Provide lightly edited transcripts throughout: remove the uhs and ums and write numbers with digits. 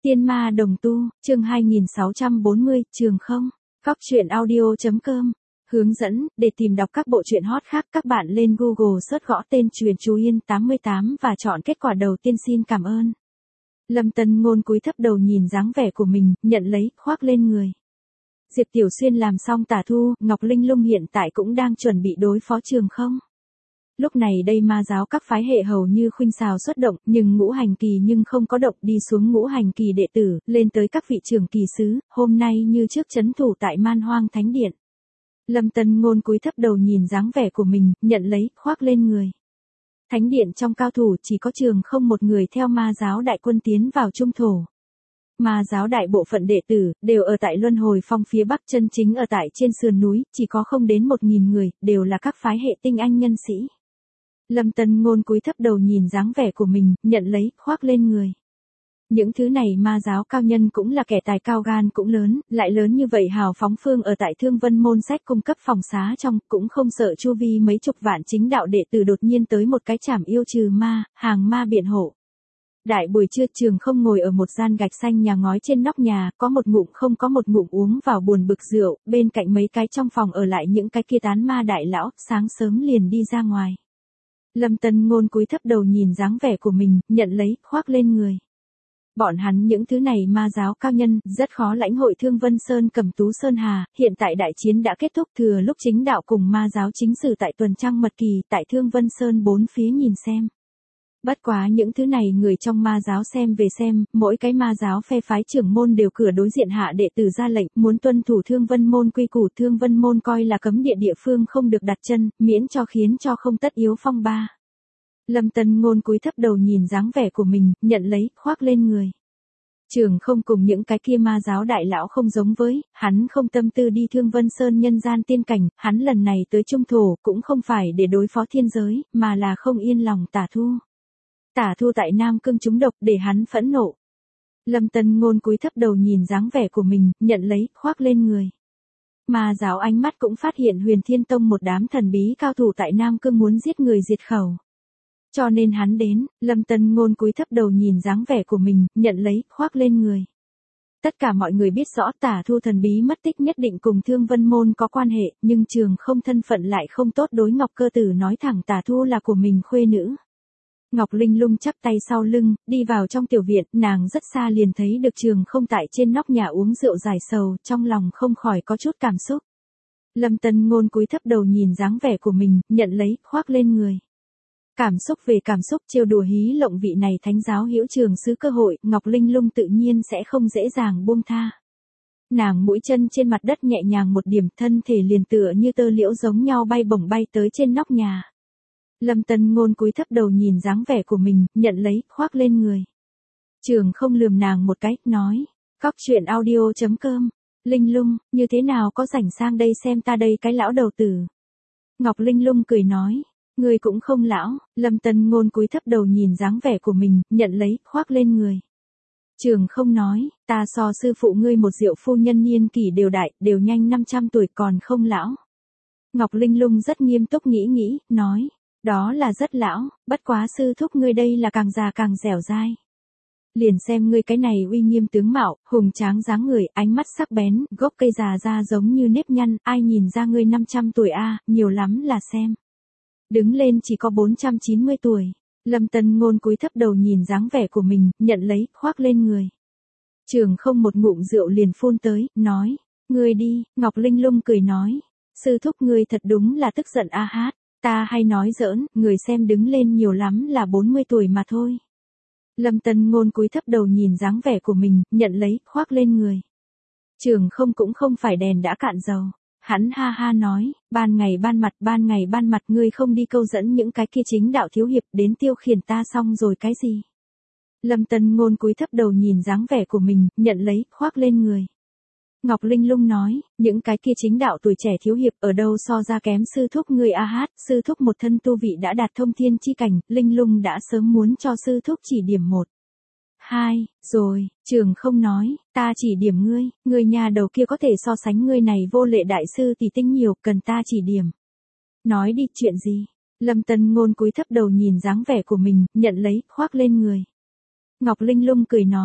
Tiên ma đồng tu, chương 2640, trường không. Góc truyện audio.com. Hướng dẫn, để tìm đọc các bộ truyện hot khác các bạn lên Google search gõ tên Truyện Chú Yên 88 và chọn kết quả đầu tiên xin cảm ơn. Lâm Tân Ngôn cúi thấp đầu nhìn dáng vẻ của mình, nhận lấy, khoác lên người. Diệp Tiểu Xuyên làm xong tả thu, Ngọc Linh Lung hiện tại cũng đang chuẩn bị đối phó trường không. Lúc này đây ma giáo các phái hệ hầu như khuynh xào xuất động, nhưng ngũ hành kỳ nhưng không có động, đi xuống ngũ hành kỳ đệ tử, lên tới các vị trưởng kỳ sứ, hôm nay như trước trấn thủ tại Man Hoang Thánh Điện. Lâm Tân Ngôn cúi thấp đầu nhìn dáng vẻ của mình, nhận lấy, khoác lên người. Thánh điện trong cao thủ chỉ có trường không một người theo ma giáo đại quân tiến vào trung thổ. Ma giáo đại bộ phận đệ tử, đều ở tại Luân Hồi Phong phía bắc, chân chính ở tại trên sườn núi, chỉ có không đến 1000 người, đều là các phái hệ tinh anh nhân sĩ. Lâm Tân Ngôn cúi thấp đầu nhìn dáng vẻ của mình, nhận lấy, khoác lên người. Những thứ này ma giáo cao nhân cũng là kẻ tài cao gan cũng lớn, lại lớn như vậy hào phóng phương ở tại Thương Vân môn sách cung cấp phòng xá trong, cũng không sợ chu vi mấy chục vạn chính đạo đệ tử đột nhiên tới một cái trảm yêu trừ ma, hàng ma biện hộ. Đại buổi trưa trường không ngồi ở một gian gạch xanh nhà ngói trên nóc nhà, có một ngụm không có một ngụm uống vào buồn bực rượu, bên cạnh mấy cái trong phòng ở lại những cái kia tán ma đại lão, sáng sớm liền đi ra ngoài. Lâm Tân Ngôn cúi thấp đầu nhìn dáng vẻ của mình, nhận lấy, khoác lên người. Bọn hắn những thứ này ma giáo cao nhân, rất khó lãnh hội Thương Vân Sơn Cẩm Tú Sơn Hà, hiện tại đại chiến đã kết thúc, thừa lúc chính đạo cùng ma giáo chính sử tại tuần trăng mật kỳ, tại Thương Vân Sơn bốn phía nhìn xem. Bất quá những thứ này người trong ma giáo xem về xem, mỗi cái ma giáo phe phái trưởng môn đều cửa đối diện hạ đệ tử ra lệnh, muốn tuân thủ Thương Vân môn quy củ, Thương Vân môn coi là cấm địa địa phương không được đặt chân, miễn cho khiến cho không tất yếu phong ba. Lâm Tân Ngôn cúi thấp đầu nhìn dáng vẻ của mình, nhận lấy, khoác lên người. Trường không cùng những cái kia ma giáo đại lão không giống với, hắn không tâm tư đi Thương Vân Sơn nhân gian tiên cảnh, hắn lần này tới trung thổ cũng không phải để đối phó thiên giới, mà là không yên lòng tả thu. Tả thu tại Nam Cương trúng độc để hắn phẫn nộ. Lâm Tân Ngôn cúi thấp đầu nhìn dáng vẻ của mình, nhận lấy, khoác lên người. Ma giáo ánh mắt cũng phát hiện Huyền Thiên Tông một đám thần bí cao thủ tại Nam Cương muốn giết người diệt khẩu. Cho nên hắn đến, Lâm Tân Ngôn cúi thấp đầu nhìn dáng vẻ của mình, nhận lấy, khoác lên người. Tất cả mọi người biết rõ tả thu thần bí mất tích nhất định cùng Thương Vân môn có quan hệ, nhưng trường không thân phận lại không tốt đối Ngọc Cơ Tử nói thẳng tả thu là của mình khuê nữ. Ngọc Linh Lung chắp tay sau lưng, đi vào trong tiểu viện, nàng rất xa liền thấy được trường không tại trên nóc nhà uống rượu giải sầu, trong lòng không khỏi có chút cảm xúc. Lâm Tân Ngôn cúi thấp đầu nhìn dáng vẻ của mình, nhận lấy, khoác lên người. Cảm xúc về cảm xúc, trêu đùa hí lộng vị này thánh giáo hữu trường sứ cơ hội, Ngọc Linh Lung tự nhiên sẽ không dễ dàng buông tha. Nàng mũi chân trên mặt đất nhẹ nhàng một điểm, thân thể liền tựa như tơ liễu giống nhau bay bổng bay tới trên nóc nhà. Lâm Tân Ngôn cúi thấp đầu nhìn dáng vẻ của mình, nhận lấy, khoác lên người. Trường không lườm nàng một cái, nói, góc truyện audio.com, Linh Lung, như thế nào có rảnh sang đây xem ta đây cái lão đầu tử. Ngọc Linh Lung cười nói, người cũng không lão. Lâm Tân Ngôn cúi thấp đầu nhìn dáng vẻ của mình, nhận lấy, khoác lên người. Trường không nói, ta so sư phụ ngươi một Diệu phu nhân niên kỷ đều đại, đều nhanh 500 tuổi còn không lão. Ngọc Linh Lung rất nghiêm túc nghĩ, nói, đó là rất lão, bất quá sư thúc ngươi đây là càng già càng dẻo dai. Liền xem ngươi cái này uy nghiêm tướng mạo, hùng tráng dáng người, ánh mắt sắc bén, gốc cây già ra giống như nếp nhăn, ai nhìn ra ngươi 500 tuổi a, nhiều lắm là xem. Đứng lên chỉ có 490 tuổi. Lâm Tân Ngôn cúi thấp đầu nhìn dáng vẻ của mình, nhận lấy, khoác lên người. Trường không một ngụm rượu liền phun tới, nói, ngươi đi. Ngọc Linh Lung cười nói, sư thúc ngươi thật đúng là tức giận a hát, ta hay nói giỡn, người xem đứng lên nhiều lắm là 40 tuổi mà thôi. Lâm Tân Ngôn cúi thấp đầu nhìn dáng vẻ của mình, nhận lấy, khoác lên người. Trường không cũng không phải đèn đã cạn dầu. Hắn ha ha nói, ban ngày ban mặt ngươi không đi câu dẫn những cái kia chính đạo thiếu hiệp đến tiêu khiển ta xong rồi cái gì. Lâm Tân Ngôn cúi thấp đầu nhìn dáng vẻ của mình, nhận lấy, khoác lên người. Ngọc Linh Lung nói, những cái kia chính đạo tuổi trẻ thiếu hiệp ở đâu so ra kém sư thúc ngươi a hát, sư thúc một thân tu vị đã đạt thông thiên chi cảnh, Linh Lung đã sớm muốn cho sư thúc chỉ điểm 1, 2, rồi, trường không nói, ta chỉ điểm ngươi, người nhà đầu kia có thể so sánh ngươi này vô lệ đại sư tỷ tinh nhiều, cần ta chỉ điểm. Nói đi, chuyện gì? Lâm Tân Ngôn cúi thấp đầu nhìn dáng vẻ của mình, nhận lấy, khoác lên người. Ngọc Linh Lung cười nói,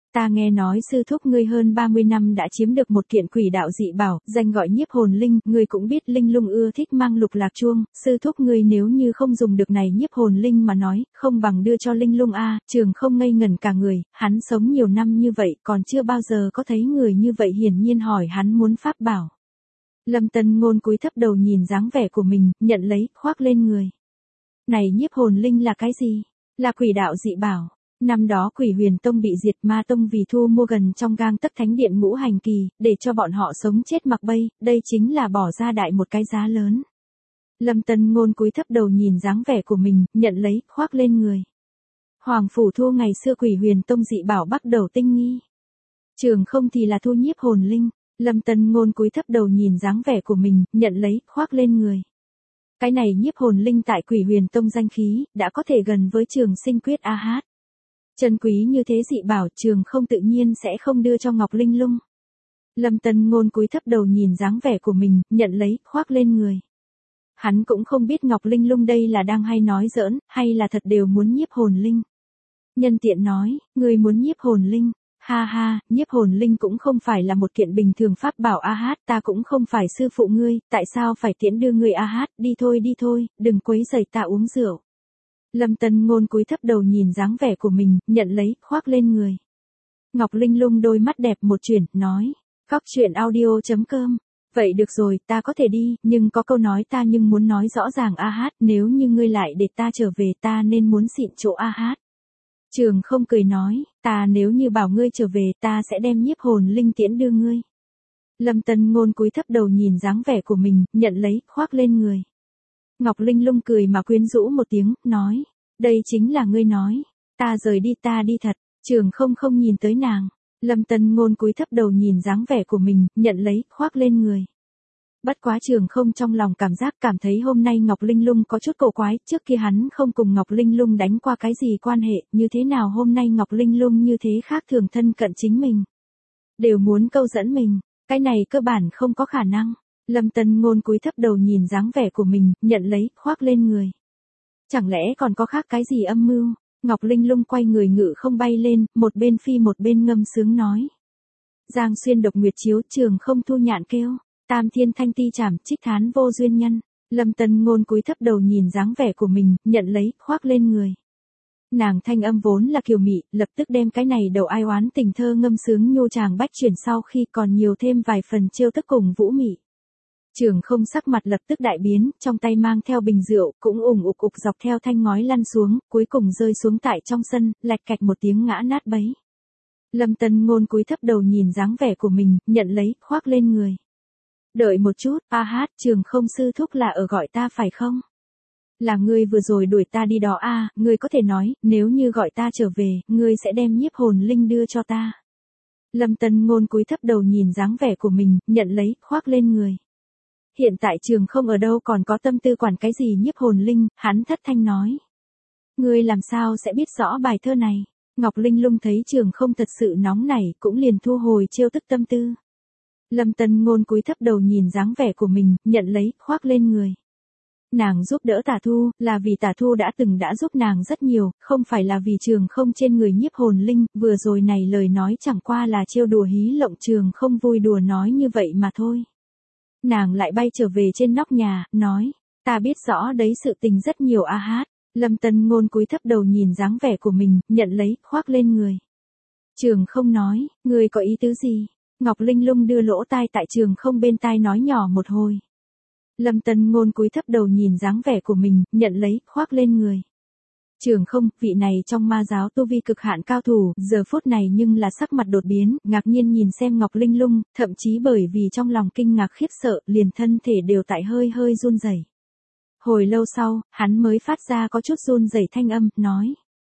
Ta nghe nói sư thúc ngươi hơn 30 năm đã chiếm được một kiện quỷ đạo dị bảo, danh gọi nhiếp hồn linh, ngươi cũng biết linh lung ưa thích mang lục lạc chuông, sư thúc ngươi nếu như không dùng được này nhiếp hồn linh mà nói, không bằng đưa cho linh lung a. Trường không ngây ngẩn cả người, hắn sống nhiều năm như vậy còn chưa bao giờ có thấy người như vậy, hiển nhiên hỏi hắn muốn pháp bảo. Lâm Tân Ngôn cúi thấp đầu nhìn dáng vẻ của mình, nhận lấy, khoác lên người. Này nhiếp hồn linh là cái gì? Là quỷ đạo dị bảo. Năm đó Quỷ Huyền Tông bị diệt, Ma Tông vì thu mua gần trong gang tấc thánh điện ngũ hành kỳ, để cho bọn họ sống chết mặc bay, đây chính là bỏ ra đại một cái giá lớn. Lâm Tân Ngôn cúi thấp đầu nhìn dáng vẻ của mình, nhận lấy, khoác lên người. Hoàng phủ thu ngày xưa Quỷ Huyền Tông dị bảo bắt đầu tinh nghi. Trường không thì là thu nhiếp hồn linh. Lâm Tân Ngôn cúi thấp đầu nhìn dáng vẻ của mình, nhận lấy, khoác lên người. Cái này nhiếp hồn linh tại Quỷ Huyền Tông danh khí, đã có thể gần với Trường Sinh Quyết a hát. Chân quý như thế dị bảo, Trường không tự nhiên sẽ không đưa cho Ngọc Linh Lung. Lâm Tân Ngôn cúi thấp đầu nhìn dáng vẻ của mình, nhận lấy, khoác lên người. Hắn cũng không biết Ngọc Linh Lung đây là đang hay nói giỡn, hay là thật đều muốn nhiếp hồn linh. Nhân tiện nói, người muốn nhiếp hồn linh. Ha ha, nhiếp hồn linh cũng không phải là một kiện bình thường pháp bảo a hát, ta cũng không phải sư phụ ngươi, tại sao phải tiễn đưa ngươi a hát, đi thôi, đừng quấy rầy ta uống rượu. Lâm Tân Ngôn cúi thấp đầu nhìn dáng vẻ của mình, nhận lấy, khoác lên người. Ngọc Linh Lung đôi mắt đẹp một chuyển, nói, Cóc truyện audio.com. Vậy được rồi, ta có thể đi, nhưng có câu nói ta nhưng muốn nói rõ ràng a hát, nếu như ngươi lại để ta trở về ta nên muốn xịn chỗ a hát. Trường không cười nói, ta nếu như bảo ngươi trở về ta sẽ đem nhiếp hồn linh tiễn đưa ngươi. Lâm Tân Ngôn cúi thấp đầu nhìn dáng vẻ của mình, nhận lấy, khoác lên người. Ngọc Linh Lung cười mà quyến rũ một tiếng, nói, đây chính là ngươi nói, ta rời đi ta đi thật. Trường không nhìn tới nàng. Lâm Tân Ngôn cúi thấp đầu nhìn dáng vẻ của mình, nhận lấy, khoác lên người. Bất quá Trường không trong lòng cảm thấy hôm nay Ngọc Linh Lung có chút cổ quái, trước kia hắn không cùng Ngọc Linh Lung đánh qua cái gì quan hệ, như thế nào hôm nay Ngọc Linh Lung như thế khác thường thân cận chính mình. Đều muốn câu dẫn mình, cái này cơ bản không có khả năng. Lâm Tân Ngôn cúi thấp đầu nhìn dáng vẻ của mình, nhận lấy, khoác lên người. Chẳng lẽ còn có khác cái gì âm mưu? Ngọc Linh Lung quay người ngự không bay lên, một bên phi một bên ngâm sướng nói. Giang xuyên độc nguyệt chiếu, Trường không thu nhạn kêu. Tam thiên thanh ti chảm, trích thán vô duyên nhân. Lâm Tân Ngôn cúi thấp đầu nhìn dáng vẻ của mình, nhận lấy, khoác lên người. Nàng thanh âm vốn là kiều mị, lập tức đem cái này đầu ai oán tình thơ ngâm sướng nhô tràng bách chuyển sau khi còn nhiều thêm vài phần trêu tức cùng vũ mị. Trường không sắc mặt lập tức đại biến, trong tay mang theo bình rượu, cũng ủng ục dọc theo thanh ngói lăn xuống, cuối cùng rơi xuống tại trong sân, lạch cạch một tiếng ngã nát bấy. Lâm Tân Ngôn cúi thấp đầu nhìn dáng vẻ của mình, nhận lấy, khoác lên người. Đợi một chút, a hát, Trường không sư thúc là ở gọi ta phải không? Là ngươi vừa rồi đuổi ta đi đó a, ngươi có thể nói, nếu như gọi ta trở về, ngươi sẽ đem nhiếp hồn linh đưa cho ta. Lâm Tân Ngôn cúi thấp đầu nhìn dáng vẻ của mình, nhận lấy, khoác lên người. Hiện tại Trường không ở đâu còn có tâm tư quản cái gì nhiếp hồn linh, hắn thất thanh nói. Ngươi làm sao sẽ biết rõ bài thơ này? Ngọc Linh Lung thấy Trường không thật sự nóng nảy, cũng liền thu hồi trêu tức tâm tư. Lâm Tân Ngôn cúi thấp đầu nhìn dáng vẻ của mình, nhận lấy, khoác lên người. Nàng giúp đỡ Tả Thu, là vì Tả Thu đã giúp nàng rất nhiều, không phải là vì Trường không trên người nhiếp hồn linh, vừa rồi này lời nói chẳng qua là trêu đùa hí lộng, Trường không vui đùa nói như vậy mà thôi. Nàng lại bay trở về trên nóc nhà, nói, ta biết rõ đấy sự tình rất nhiều a hát. Lâm Tân Ngôn cúi thấp đầu nhìn dáng vẻ của mình, nhận lấy, khoác lên người. Trường không nói, ngươi có ý tứ gì? Ngọc Linh Lung đưa lỗ tai tại Trường không bên tai nói nhỏ một hồi. Lâm Tân Ngôn cúi thấp đầu nhìn dáng vẻ của mình, nhận lấy, khoác lên người. Trường không, vị này trong ma giáo tu vi cực hạn cao thủ, giờ phút này nhưng là sắc mặt đột biến, ngạc nhiên nhìn xem Ngọc Linh Lung, thậm chí bởi vì trong lòng kinh ngạc khiếp sợ, liền thân thể đều tại hơi run rẩy. Hồi lâu sau, hắn mới phát ra có chút run rẩy thanh âm, nói.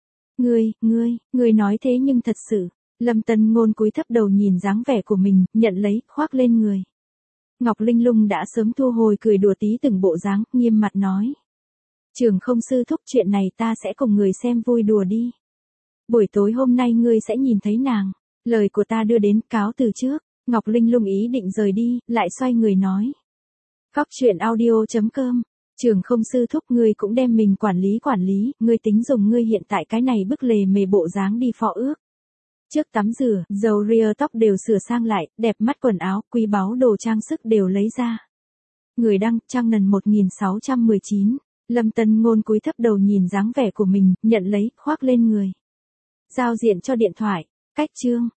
Ngươi nói thế nhưng thật sự. Lâm Tân Ngôn cúi thấp đầu nhìn dáng vẻ của mình, nhận lấy, khoác lên người. Ngọc Linh Lung đã sớm thu hồi cười đùa tí từng bộ dáng, nghiêm mặt nói. Trường không sư thúc, chuyện này ta sẽ cùng người xem vui đùa đi. Buổi tối hôm nay ngươi sẽ nhìn thấy nàng. Lời của ta đưa đến, cáo từ trước. Ngọc Linh Lung ý định rời đi, lại xoay người nói. Cóc truyện audio.com. Trường không sư thúc, ngươi cũng đem mình quản lý, ngươi tính dùng ngươi hiện tại cái này bức lề mề bộ dáng đi phó ước. Trước tắm rửa, dầu ria tóc đều sửa sang lại, đẹp mắt quần áo, quý báu đồ trang sức đều lấy ra. Người đăng, Trang Nần 1619. Lâm Tân Ngôn cúi thấp đầu nhìn dáng vẻ của mình, nhận lấy, khoác lên người. Giao diện cho điện thoại. Cách chương.